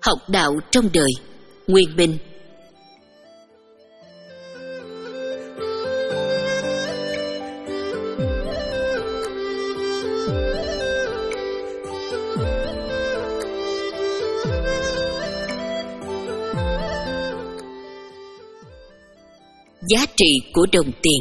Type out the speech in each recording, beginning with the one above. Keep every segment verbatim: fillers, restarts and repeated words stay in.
Học đạo trong đời. Nguyên Minh. Giá trị của đồng tiền.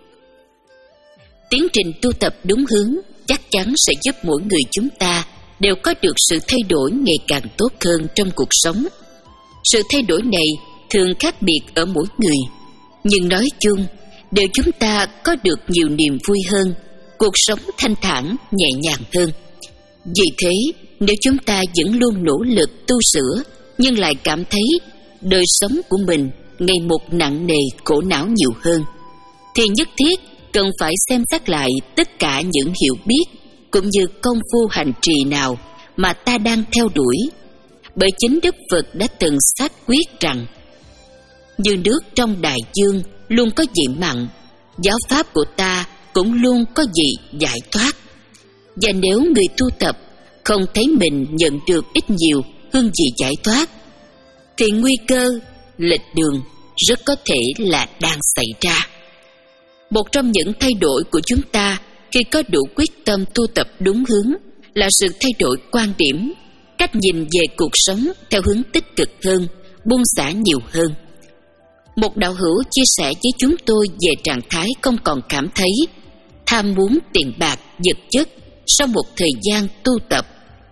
Tiến trình tu tập đúng hướng chắc chắn sẽ giúp mỗi người chúng ta đều có được sự thay đổi ngày càng tốt hơn trong cuộc sống. Sự thay đổi này thường khác biệt ở mỗi người, nhưng nói chung đều chúng ta có được nhiều niềm vui hơn, cuộc sống thanh thản, nhẹ nhàng hơn. Vì thế, nếu chúng ta vẫn luôn nỗ lực tu sửa nhưng lại cảm thấy đời sống của mình ngày một nặng nề, khổ não nhiều hơn, thì nhất thiết cần phải xem xét lại tất cả những hiểu biết cũng như công phu hành trì nào mà ta đang theo đuổi. Bởi chính Đức Phật đã từng xác quyết rằng như nước trong đại dương luôn có vị mặn, giáo pháp của ta cũng luôn có vị giải thoát. Và nếu người tu tập không thấy mình nhận được ít nhiều hương vị giải thoát, thì nguy cơ lệch đường rất có thể là đang xảy ra. Một trong những thay đổi của chúng ta khi có đủ quyết tâm tu tập đúng hướng là sự thay đổi quan điểm, cách nhìn về cuộc sống theo hướng tích cực hơn, buông xả nhiều hơn. Một đạo hữu chia sẻ với chúng tôi về trạng thái không còn cảm thấy tham muốn tiền bạc, vật chất sau một thời gian tu tập.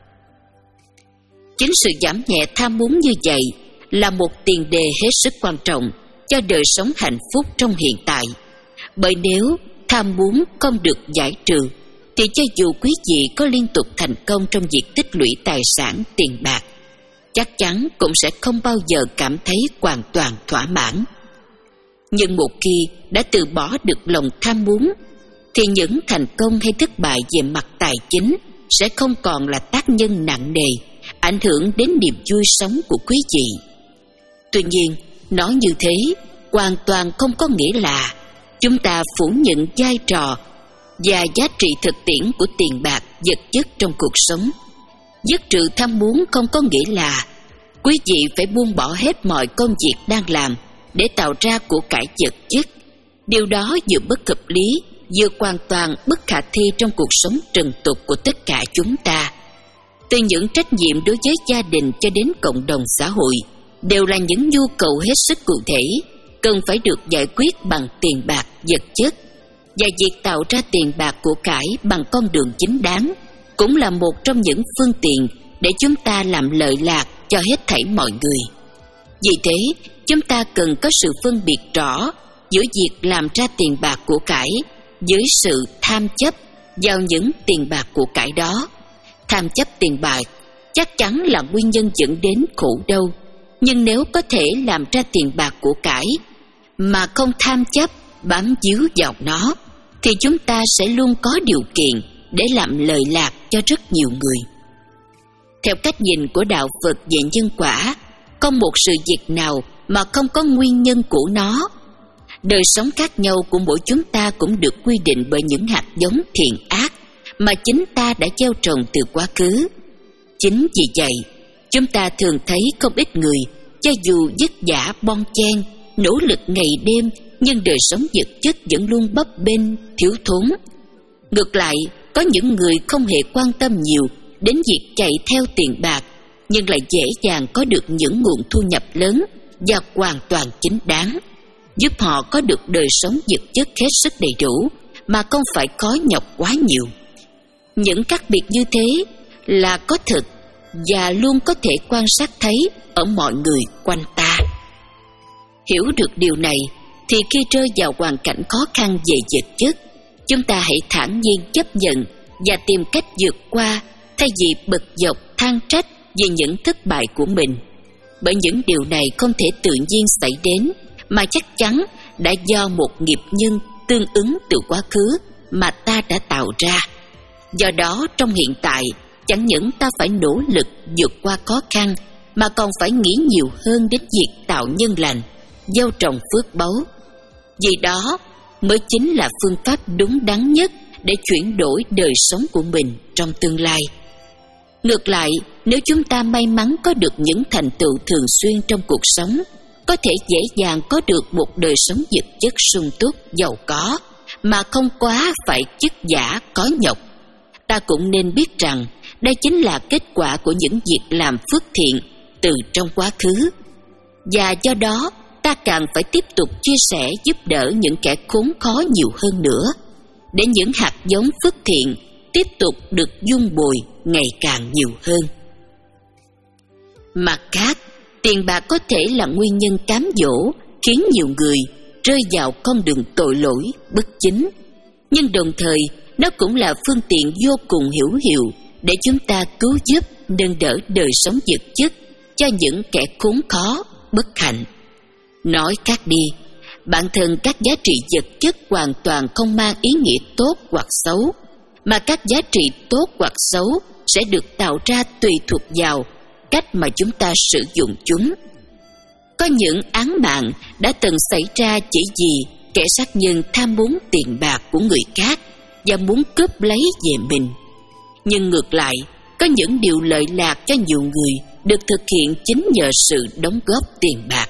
Chính sự giảm nhẹ tham muốn như vậy là một tiền đề hết sức quan trọng cho đời sống hạnh phúc trong hiện tại. Bởi nếu tham muốn không được giải trừ, thì cho dù quý vị có liên tục thành công trong việc tích lũy tài sản, tiền bạc, chắc chắn cũng sẽ không bao giờ cảm thấy hoàn toàn thỏa mãn. Nhưng một khi đã từ bỏ được lòng tham muốn, thì những thành công hay thất bại về mặt tài chính sẽ không còn là tác nhân nặng nề, ảnh hưởng đến niềm vui sống của quý vị. Tuy nhiên, nói như thế hoàn toàn không có nghĩa là chúng ta phủ nhận vai trò và giá trị thực tiễn của tiền bạc, vật chất trong cuộc sống. Dứt trừ tham muốn không có nghĩa là quý vị phải buông bỏ hết mọi công việc đang làm để tạo ra của cải vật chất. Điều đó vừa bất hợp lý, vừa hoàn toàn bất khả thi trong cuộc sống trần tục của tất cả chúng ta. Từ những trách nhiệm đối với gia đình cho đến cộng đồng xã hội đều là những nhu cầu hết sức cụ thể, cần phải được giải quyết bằng tiền bạc, vật chất. Và việc tạo ra tiền bạc của cải bằng con đường chính đáng cũng là một trong những phương tiện để chúng ta làm lợi lạc cho hết thảy mọi người. Vì thế, chúng ta cần có sự phân biệt rõ giữa việc làm ra tiền bạc của cải với sự tham chấp vào những tiền bạc của cải đó. Tham chấp tiền bạc chắc chắn là nguyên nhân dẫn đến khổ đau, nhưng nếu có thể làm ra tiền bạc của cải mà không tham chấp bám víu vào nó, thì chúng ta sẽ luôn có điều kiện để làm lợi lạc cho rất nhiều người. Theo cách nhìn của đạo Phật về nhân quả, không một sự việc nào mà không có nguyên nhân của nó. Đời sống khác nhau của mỗi chúng ta cũng được quy định bởi những hạt giống thiện ác mà chính ta đã gieo trồng từ quá khứ. Chính vì vậy, chúng ta thường thấy không ít người cho dù vất vả bon chen, nỗ lực ngày đêm, nhưng đời sống vật chất vẫn luôn bấp bênh, thiếu thốn. Ngược lại, có những người không hề quan tâm nhiều đến việc chạy theo tiền bạc, nhưng lại dễ dàng có được những nguồn thu nhập lớn và hoàn toàn chính đáng, giúp họ có được đời sống vật chất hết sức đầy đủ mà không phải khó nhọc quá nhiều. Những khác biệt như thế là có thật và luôn có thể quan sát thấy ở mọi người quanh ta. Hiểu được điều này thì khi rơi vào hoàn cảnh khó khăn về vật chất, chúng ta hãy thản nhiên chấp nhận và tìm cách vượt qua, thay vì bực dọc than trách về những thất bại của mình. Bởi những điều này không thể tự nhiên xảy đến, mà chắc chắn đã do một nghiệp nhân tương ứng từ quá khứ mà ta đã tạo ra. Do đó trong hiện tại, chẳng những ta phải nỗ lực vượt qua khó khăn, mà còn phải nghĩ nhiều hơn đến việc tạo nhân lành, gieo trồng phước báu. Vì đó mới chính là phương pháp đúng đắn nhất để chuyển đổi đời sống của mình trong tương lai. Ngược lại, nếu chúng ta may mắn có được những thành tựu thường xuyên trong cuộc sống, có thể dễ dàng có được một đời sống vật chất sung túc, giàu có, mà không quá phải vất vả có nhọc, ta cũng nên biết rằng đây chính là kết quả của những việc làm phước thiện từ trong quá khứ. Và do đó, ta càng phải tiếp tục chia sẻ giúp đỡ những kẻ khốn khó nhiều hơn nữa, để những hạt giống phước thiện tiếp tục được vun bồi ngày càng nhiều hơn. Mặt khác, tiền bạc có thể là nguyên nhân cám dỗ khiến nhiều người rơi vào con đường tội lỗi bất chính, nhưng đồng thời nó cũng là phương tiện vô cùng hữu hiệu để chúng ta cứu giúp nâng đỡ đời sống vật chất cho những kẻ khốn khó, bất hạnh. Nói khác đi, bản thân các giá trị vật chất hoàn toàn không mang ý nghĩa tốt hoặc xấu, mà các giá trị tốt hoặc xấu sẽ được tạo ra tùy thuộc vào cách mà chúng ta sử dụng chúng. Có những án mạng đã từng xảy ra chỉ vì kẻ sát nhân tham muốn tiền bạc của người khác và muốn cướp lấy về mình. Nhưng ngược lại, có những điều lợi lạc cho nhiều người được thực hiện chính nhờ sự đóng góp tiền bạc.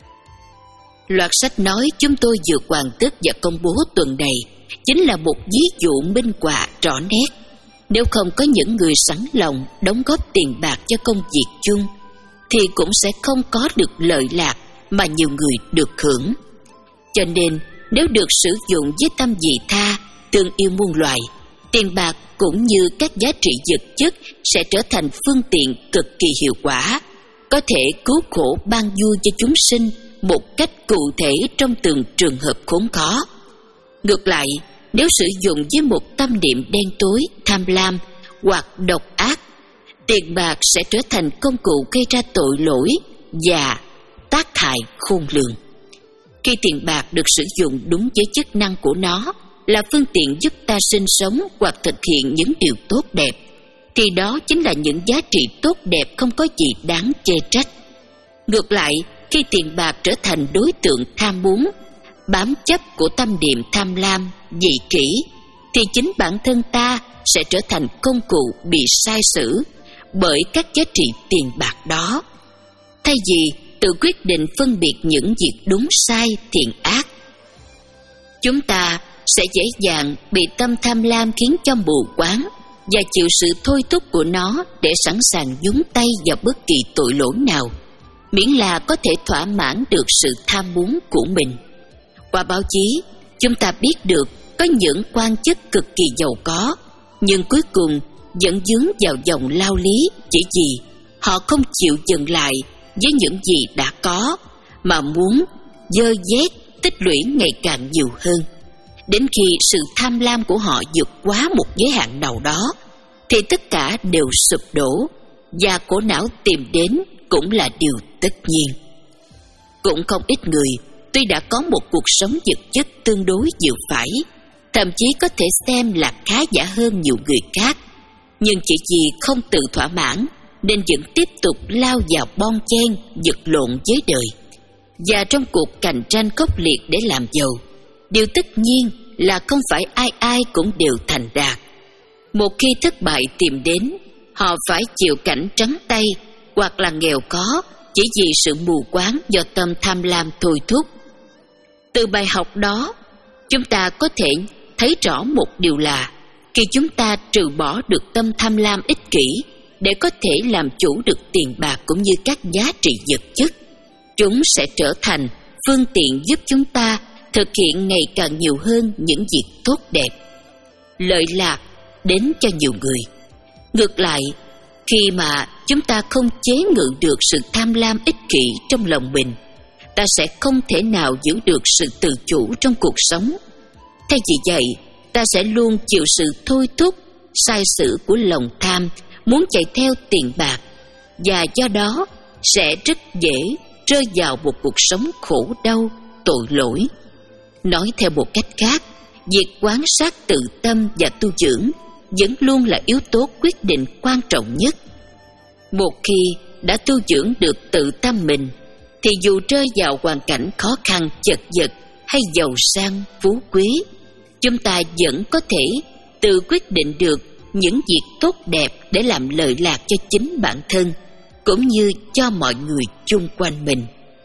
Loạt sách nói chúng tôi vừa hoàn tất và công bố tuần này chính là một ví dụ minh họa rõ nét. Nếu không có những người sẵn lòng đóng góp tiền bạc cho công việc chung, thì cũng sẽ không có được lợi lạc mà nhiều người được hưởng. Cho nên, nếu được sử dụng với tâm vị tha, thương yêu muôn loài, tiền bạc cũng như các giá trị vật chất sẽ trở thành phương tiện cực kỳ hiệu quả, có thể cứu khổ ban vui cho chúng sinh một cách cụ thể trong từng trường hợp khốn khó. Ngược lại, nếu sử dụng với một tâm niệm đen tối, tham lam hoặc độc ác, tiền bạc sẽ trở thành công cụ gây ra tội lỗi và tác hại khôn lường. Khi tiền bạc được sử dụng đúng với chức năng của nó là phương tiện giúp ta sinh sống hoặc thực hiện những điều tốt đẹp, thì đó chính là những giá trị tốt đẹp không có gì đáng chê trách. Ngược lại, khi tiền bạc trở thành đối tượng tham muốn, bám chấp của tâm niệm tham lam, dị kỷ, thì chính bản thân ta sẽ trở thành công cụ bị sai sử bởi các giá trị tiền bạc đó. Thay vì tự quyết định phân biệt những việc đúng sai, thiện ác, chúng ta sẽ dễ dàng bị tâm tham lam khiến cho mù quáng và chịu sự thôi thúc của nó để sẵn sàng nhúng tay vào bất kỳ tội lỗi nào, miễn là có thể thỏa mãn được sự tham muốn của mình. Qua báo chí, chúng ta biết được có những quan chức cực kỳ giàu có, nhưng cuối cùng vẫn dướng vào dòng lao lý chỉ vì họ không chịu dừng lại với những gì đã có, mà muốn dơ dét tích lũy ngày càng nhiều hơn. Đến khi sự tham lam của họ vượt quá một giới hạn nào đó, thì tất cả đều sụp đổ, và khổ não tìm đến cũng là điều tất nhiên. Cũng không ít người tuy đã có một cuộc sống vật chất tương đối vừa phải, thậm chí có thể xem là khá giả hơn nhiều người khác, nhưng chỉ vì không tự thỏa mãn nên vẫn tiếp tục lao vào bon chen vật lộn với đời. Và trong cuộc cạnh tranh khốc liệt để làm giàu, điều tất nhiên là không phải ai ai cũng đều thành đạt. Một khi thất bại tìm đến, họ phải chịu cảnh trắng tay hoặc là nghèo có chỉ vì sự mù quáng do tâm tham lam thôi thúc. Từ bài học đó, chúng ta có thể thấy rõ một điều là khi chúng ta trừ bỏ được tâm tham lam ích kỷ để có thể làm chủ được tiền bạc cũng như các giá trị vật chất, chúng sẽ trở thành phương tiện giúp chúng ta thực hiện ngày càng nhiều hơn những việc tốt đẹp, lợi lạc đến cho nhiều người. Ngược lại, khi mà chúng ta không chế ngự được sự tham lam ích kỷ trong lòng mình, ta sẽ không thể nào giữ được sự tự chủ trong cuộc sống. Thay vì vậy, ta sẽ luôn chịu sự thôi thúc, sai sử của lòng tham, muốn chạy theo tiền bạc, và do đó sẽ rất dễ rơi vào một cuộc sống khổ đau, tội lỗi. Nói theo một cách khác, việc quan sát tự tâm và tu dưỡng vẫn luôn là yếu tố quyết định quan trọng nhất. Một khi đã tu dưỡng được tự tâm mình, thì dù rơi vào hoàn cảnh khó khăn, chật vật hay giàu sang, phú quý, chúng ta vẫn có thể tự quyết định được những việc tốt đẹp để làm lợi lạc cho chính bản thân cũng như cho mọi người chung quanh mình.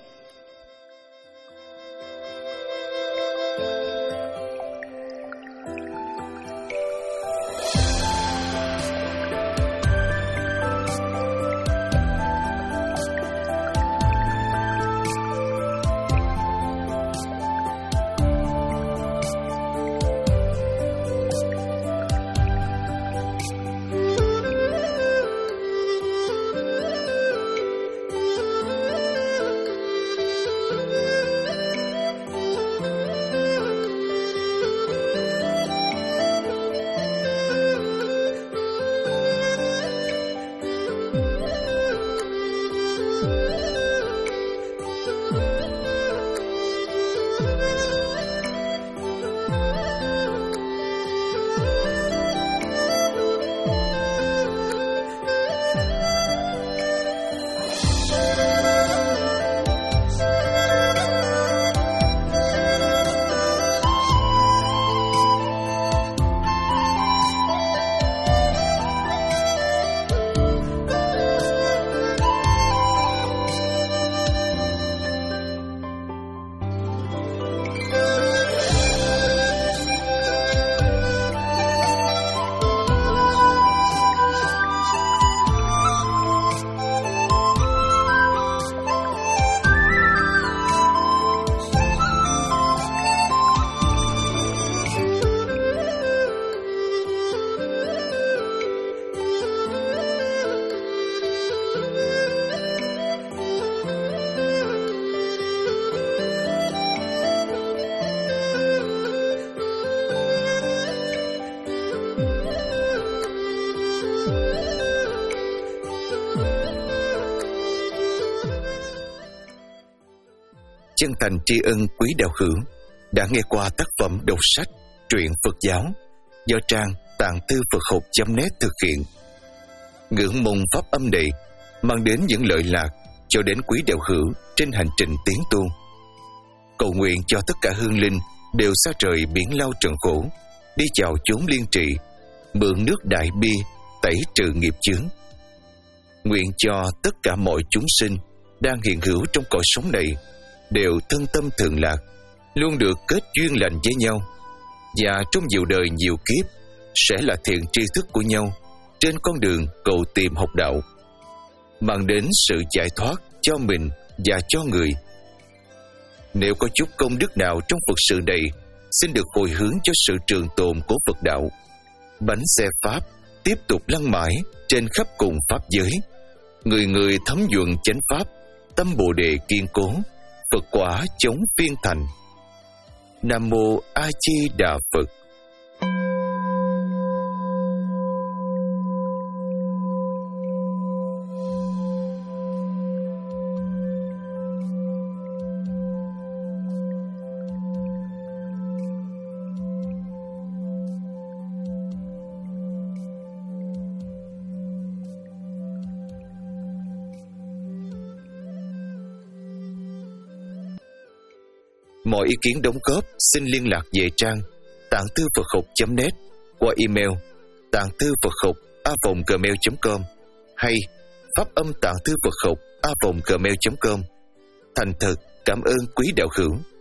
Chân thành tri ân quý đạo hữu đã nghe qua tác phẩm đọc sách truyện Phật giáo do trang tạng thư Phật học chấm net thực hiện. Ngưỡng mong pháp âm này mang đến những lợi lạc cho đến quý đạo hữu trên hành trình tiến tu. Cầu nguyện cho tất cả hương linh đều xa trời biển lao trần khổ, đi chào chốn liên trị, mượn nước đại bi tẩy trừ nghiệp chướng. Nguyện cho tất cả mọi chúng sinh đang hiện hữu trong cõi sống này đều thân tâm thường lạc, luôn được kết duyên lành với nhau, và trong nhiều đời nhiều kiếp sẽ là thiện tri thức của nhau trên con đường cầu tìm học đạo, mang đến sự giải thoát cho mình và cho người. Nếu có chút công đức nào trong Phật sự này, xin được hồi hướng cho sự trường tồn của Phật đạo. Bánh xe Pháp tiếp tục lăn mãi trên khắp cùng Pháp giới, người người thấm nhuận chánh Pháp, tâm Bồ Đề kiên cố, Phật quả chống phiên thành. Nam Mô A Di Đà Phật. Mọi ý kiến đóng góp xin liên lạc về trang tạng thư Phật học chấm net qua email tạng thư Phật học a vòng gmail chấm com hay pháp âm tạng thư Phật học a vòng gmail chấm com. Thành thật cảm ơn quý đạo hữu.